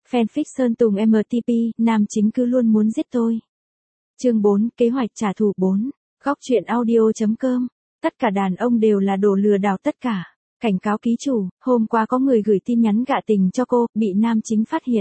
Fanfic Sơn Tùng MTP, nam chính cứ luôn muốn giết tôi. Chương 4, kế hoạch trả thù 4. Góc truyện audio.com. Tất cả đàn ông đều là đồ lừa đảo tất cả. Cảnh cáo ký chủ, hôm qua có người gửi tin nhắn gạ tình cho cô, bị nam chính phát hiện.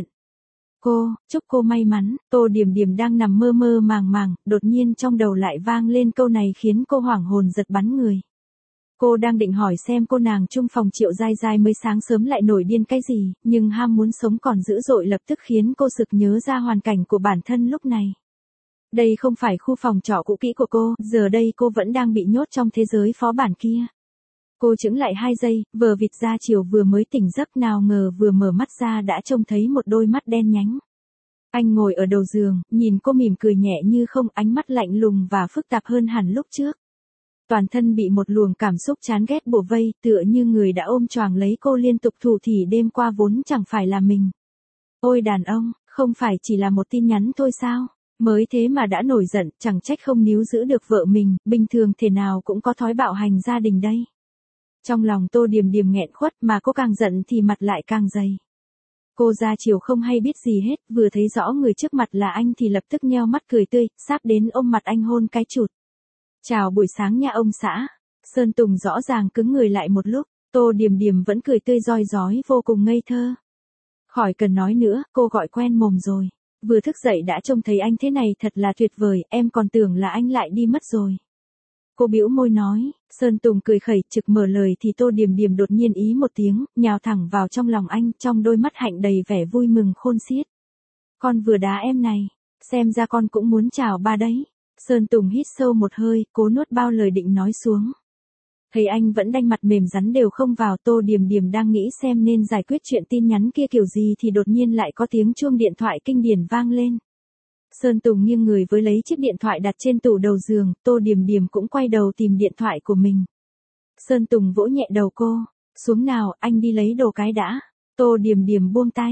Chúc cô may mắn. Tô Điểm Điểm đang nằm mơ mơ màng màng, đột nhiên trong đầu lại vang lên câu này khiến cô hoảng hồn giật bắn người. Cô đang định hỏi xem cô nàng chung phòng Triệu Giai Giai mới sáng sớm lại nổi điên cái gì, nhưng ham muốn sống còn dữ dội lập tức khiến cô sực nhớ ra hoàn cảnh của bản thân lúc này. Đây không phải khu phòng trọ cũ kỹ của cô, giờ đây cô vẫn đang bị nhốt trong thế giới phó bản kia. Cô chững lại 2 giây, vờ vịt ra chiều vừa mới tỉnh giấc nào ngờ vừa mở mắt ra đã trông thấy một đôi mắt đen nhánh. Anh ngồi ở đầu giường, nhìn cô mỉm cười nhẹ như không, ánh mắt lạnh lùng và phức tạp hơn hẳn lúc trước. Toàn thân bị một luồng cảm xúc chán ghét bủa vây, tựa như người đã ôm choàng lấy cô liên tục thủ thỉ đêm qua vốn chẳng phải là mình. Ôi đàn ông, không phải chỉ là một tin nhắn thôi sao? Mới thế mà đã nổi giận, chẳng trách không níu giữ được vợ mình, bình thường thể nào cũng có thói bạo hành gia đình đây. Trong lòng Tô Điểm Điểm nghẹn khuất mà cô càng giận thì mặt lại càng dày. Cô ra chiều không hay biết gì hết, vừa thấy rõ người trước mặt là anh thì lập tức nheo mắt cười tươi, sáp đến ôm mặt anh hôn cái chụt. Chào buổi sáng nha ông xã. Sơn Tùng rõ ràng cứng người lại một lúc, Tô Điểm Điểm vẫn cười tươi rói rói vô cùng ngây thơ. Khỏi cần nói nữa, cô gọi quen mồm rồi. Vừa thức dậy đã trông thấy anh thế này thật là tuyệt vời, em còn tưởng là anh lại đi mất rồi. Cô bĩu môi nói, Sơn Tùng cười khẩy trực mở lời thì Tô Điểm Điểm đột nhiên ý một tiếng, nhào thẳng vào trong lòng anh, trong đôi mắt hạnh đầy vẻ vui mừng khôn xiết. Con vừa đá em này, xem ra con cũng muốn chào ba đấy. Sơn Tùng hít sâu một hơi, cố nuốt bao lời định nói xuống. Thấy anh vẫn đanh mặt mềm rắn đều không vào, Tô Điểm Điểm đang nghĩ xem nên giải quyết chuyện tin nhắn kia kiểu gì thì đột nhiên lại có tiếng chuông điện thoại kinh điển vang lên. Sơn Tùng nghiêng người với lấy chiếc điện thoại đặt trên tủ đầu giường, Tô Điểm Điểm cũng quay đầu tìm điện thoại của mình. Sơn Tùng vỗ nhẹ đầu cô, xuống nào, anh đi lấy đồ cái đã. Tô Điểm Điểm buông tay.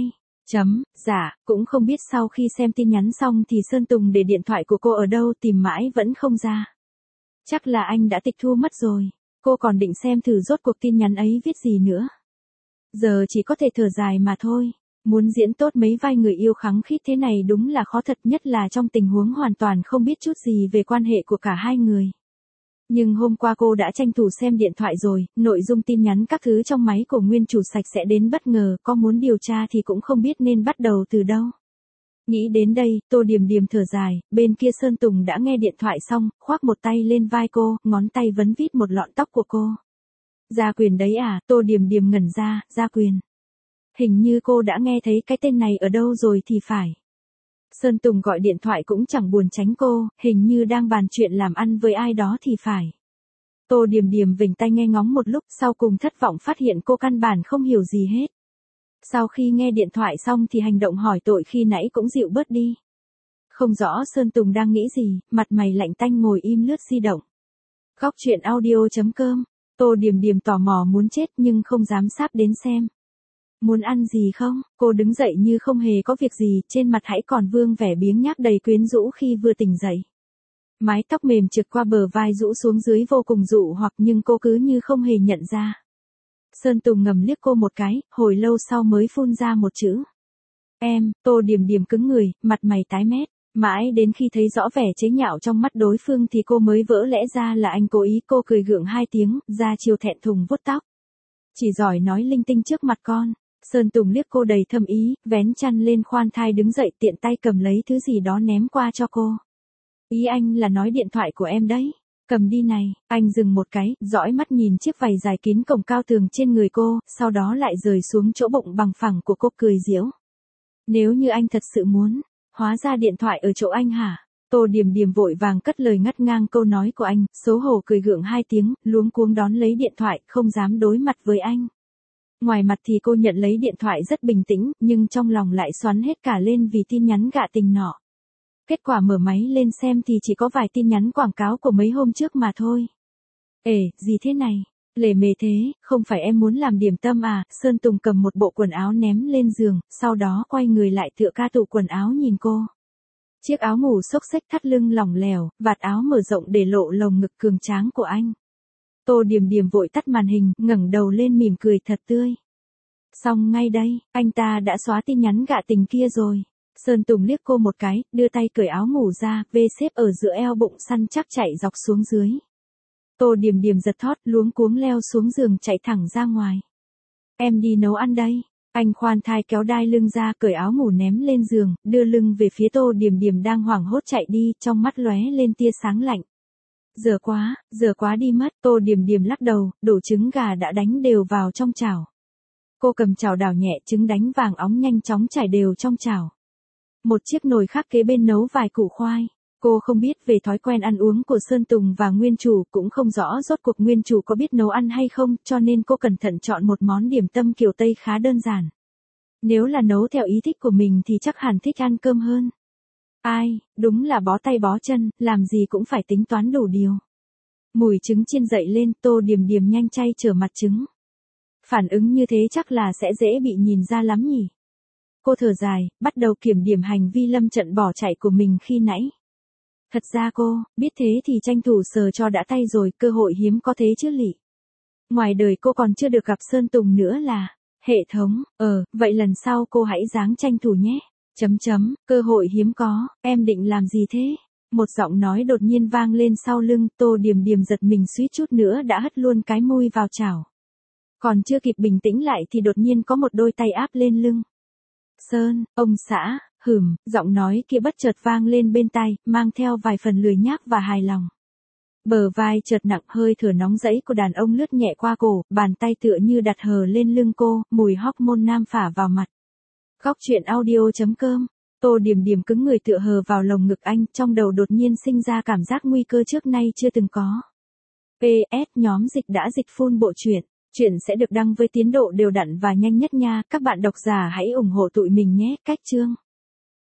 Dạ, cũng không biết sau khi xem tin nhắn xong thì Sơn Tùng để điện thoại của cô ở đâu tìm mãi vẫn không ra. Chắc là anh đã tịch thu mất rồi, cô còn định xem thử rốt cuộc tin nhắn ấy viết gì nữa. Giờ chỉ có thể thở dài mà thôi, muốn diễn tốt mấy vai người yêu khăng khít thế này đúng là khó thật, nhất là trong tình huống hoàn toàn không biết chút gì về quan hệ của cả hai người. Nhưng hôm qua cô đã tranh thủ xem điện thoại rồi, nội dung tin nhắn các thứ trong máy của nguyên chủ sạch sẽ đến bất ngờ, có muốn điều tra thì cũng không biết nên bắt đầu từ đâu. Nghĩ đến đây, Tô Điểm Điểm thở dài, bên kia Sơn Tùng đã nghe điện thoại xong, khoác một tay lên vai cô, ngón tay vấn vít một lọn tóc của cô. Gia Quyền đấy à? Tô Điểm Điểm ngẩn ra, Gia Quyền. Hình như cô đã nghe thấy cái tên này ở đâu rồi thì phải. Sơn Tùng gọi điện thoại cũng chẳng buồn tránh cô, hình như đang bàn chuyện làm ăn với ai đó thì phải. Tô Điểm Điểm vểnh tai nghe ngóng một lúc, sau cùng thất vọng phát hiện cô căn bản không hiểu gì hết. Sau khi nghe điện thoại xong thì hành động hỏi tội khi nãy cũng dịu bớt đi. Không rõ Sơn Tùng đang nghĩ gì, mặt mày lạnh tanh ngồi im lướt di động. Góc truyện audio.com. Tô Điểm Điểm tò mò muốn chết nhưng không dám sáp đến xem. Muốn ăn gì không? Cô đứng dậy như không hề có việc gì, trên mặt hãy còn vương vẻ biếng nhác đầy quyến rũ khi vừa tỉnh dậy. Mái tóc mềm trượt qua bờ vai rũ xuống dưới vô cùng dụ hoặc, nhưng cô cứ như không hề nhận ra. Sơn Tùng ngầm liếc cô một cái, hồi lâu sau mới phun ra một chữ. Em. Tô Điểm Điểm cứng người, mặt mày tái mét. Mãi đến khi thấy rõ vẻ chế nhạo trong mắt đối phương thì cô mới vỡ lẽ ra là anh cố ý. Cô cười gượng 2 tiếng, ra chiều thẹn thùng vuốt tóc. Chỉ giỏi nói linh tinh trước mặt con. Sơn Tùng liếc cô đầy thâm ý, vén chăn lên khoan thai đứng dậy tiện tay cầm lấy thứ gì đó ném qua cho cô. Ý anh là nói điện thoại của em đấy. Cầm đi này. Anh dừng một cái, dõi mắt nhìn chiếc váy dài kín cổng cao tường trên người cô, sau đó lại rời xuống chỗ bụng bằng phẳng của cô cười giễu. Nếu như anh thật sự muốn, hóa ra điện thoại ở chỗ anh hả? Tô Điểm Điểm vội vàng cất lời ngắt ngang câu nói của anh, xấu hổ cười gượng 2 tiếng, luống cuống đón lấy điện thoại, không dám đối mặt với anh. Ngoài mặt thì cô nhận lấy điện thoại rất bình tĩnh, nhưng trong lòng lại xoắn hết cả lên vì tin nhắn gạ tình nọ. Kết quả mở máy lên xem thì chỉ có vài tin nhắn quảng cáo của mấy hôm trước mà thôi. Ê, gì thế này? Lề mề thế, không phải em muốn làm điểm tâm à? Sơn Tùng cầm một bộ quần áo ném lên giường, sau đó quay người lại tựa ca tủ quần áo nhìn cô. Chiếc áo ngủ xốc xếch thắt lưng lỏng lẻo, vạt áo mở rộng để lộ lồng ngực cường tráng của anh. Tô Điểm Điểm vội tắt màn hình, ngẩng đầu lên mỉm cười thật tươi. Xong ngay đây, anh ta đã xóa tin nhắn gạ tình kia rồi. Sơn Tùng liếc cô một cái, đưa tay cởi áo ngủ ra, vê xếp ở giữa eo bụng săn chắc chạy dọc xuống dưới. Tô Điềm Điềm giật thót, luống cuống leo xuống giường chạy thẳng ra ngoài. Em đi nấu ăn đây. Anh khoan thai kéo đai lưng ra, cởi áo ngủ ném lên giường, đưa lưng về phía Tô Điềm Điềm đang hoảng hốt chạy đi, trong mắt lóe lên tia sáng lạnh. Giờ quá đi mất. Tô Điềm Điềm lắc đầu, đổ trứng gà đã đánh đều vào trong chảo. Cô cầm chảo đảo nhẹ, trứng đánh vàng óng nhanh chóng chảy đều trong chảo. Một chiếc nồi khác kế bên nấu vài củ khoai. Cô không biết về thói quen ăn uống của Sơn Tùng và nguyên chủ, cũng không rõ rốt cuộc nguyên chủ có biết nấu ăn hay không, cho nên cô cẩn thận chọn một món điểm tâm kiểu Tây khá đơn giản. Nếu là nấu theo ý thích của mình thì chắc hẳn thích ăn cơm hơn. Ai, đúng là bó tay bó chân, làm gì cũng phải tính toán đủ điều. Mùi trứng chiên dậy lên, Tô Điềm Điềm nhanh chay trở mặt trứng. Phản ứng như thế chắc là sẽ dễ bị nhìn ra lắm nhỉ. Cô thở dài, bắt đầu kiểm điểm hành vi lâm trận bỏ chạy của mình khi nãy. Thật ra cô, biết thế thì tranh thủ sờ cho đã tay rồi, cơ hội hiếm có thế chứ lị. Ngoài đời cô còn chưa được gặp Sơn Tùng nữa là, hệ thống, vậy lần sau cô hãy ráng tranh thủ nhé. Cơ hội hiếm có, em định làm gì thế? Một giọng nói đột nhiên vang lên sau lưng, Tô Điềm Điềm giật mình suýt chút nữa đã hất luôn cái môi vào chảo. Còn chưa kịp bình tĩnh lại thì đột nhiên có một đôi tay áp lên lưng. Sơn, ông xã, giọng nói kia bất chợt vang lên bên tai, mang theo vài phần lười nhác và hài lòng. Bờ vai chợt nặng, hơi thở nóng rẫy của đàn ông lướt nhẹ qua cổ, bàn tay tựa như đặt hờ lên lưng cô, mùi hormone nam phả vào mặt. Góc truyện audio.com. Tô Điềm Điềm cứng người tựa hờ vào lồng ngực anh, trong đầu đột nhiên sinh ra cảm giác nguy cơ trước nay chưa từng có. PS, nhóm dịch đã dịch full bộ truyện. Chuyện sẽ được đăng với tiến độ đều đặn và nhanh nhất nha, các bạn độc giả hãy ủng hộ tụi mình nhé. Cách chương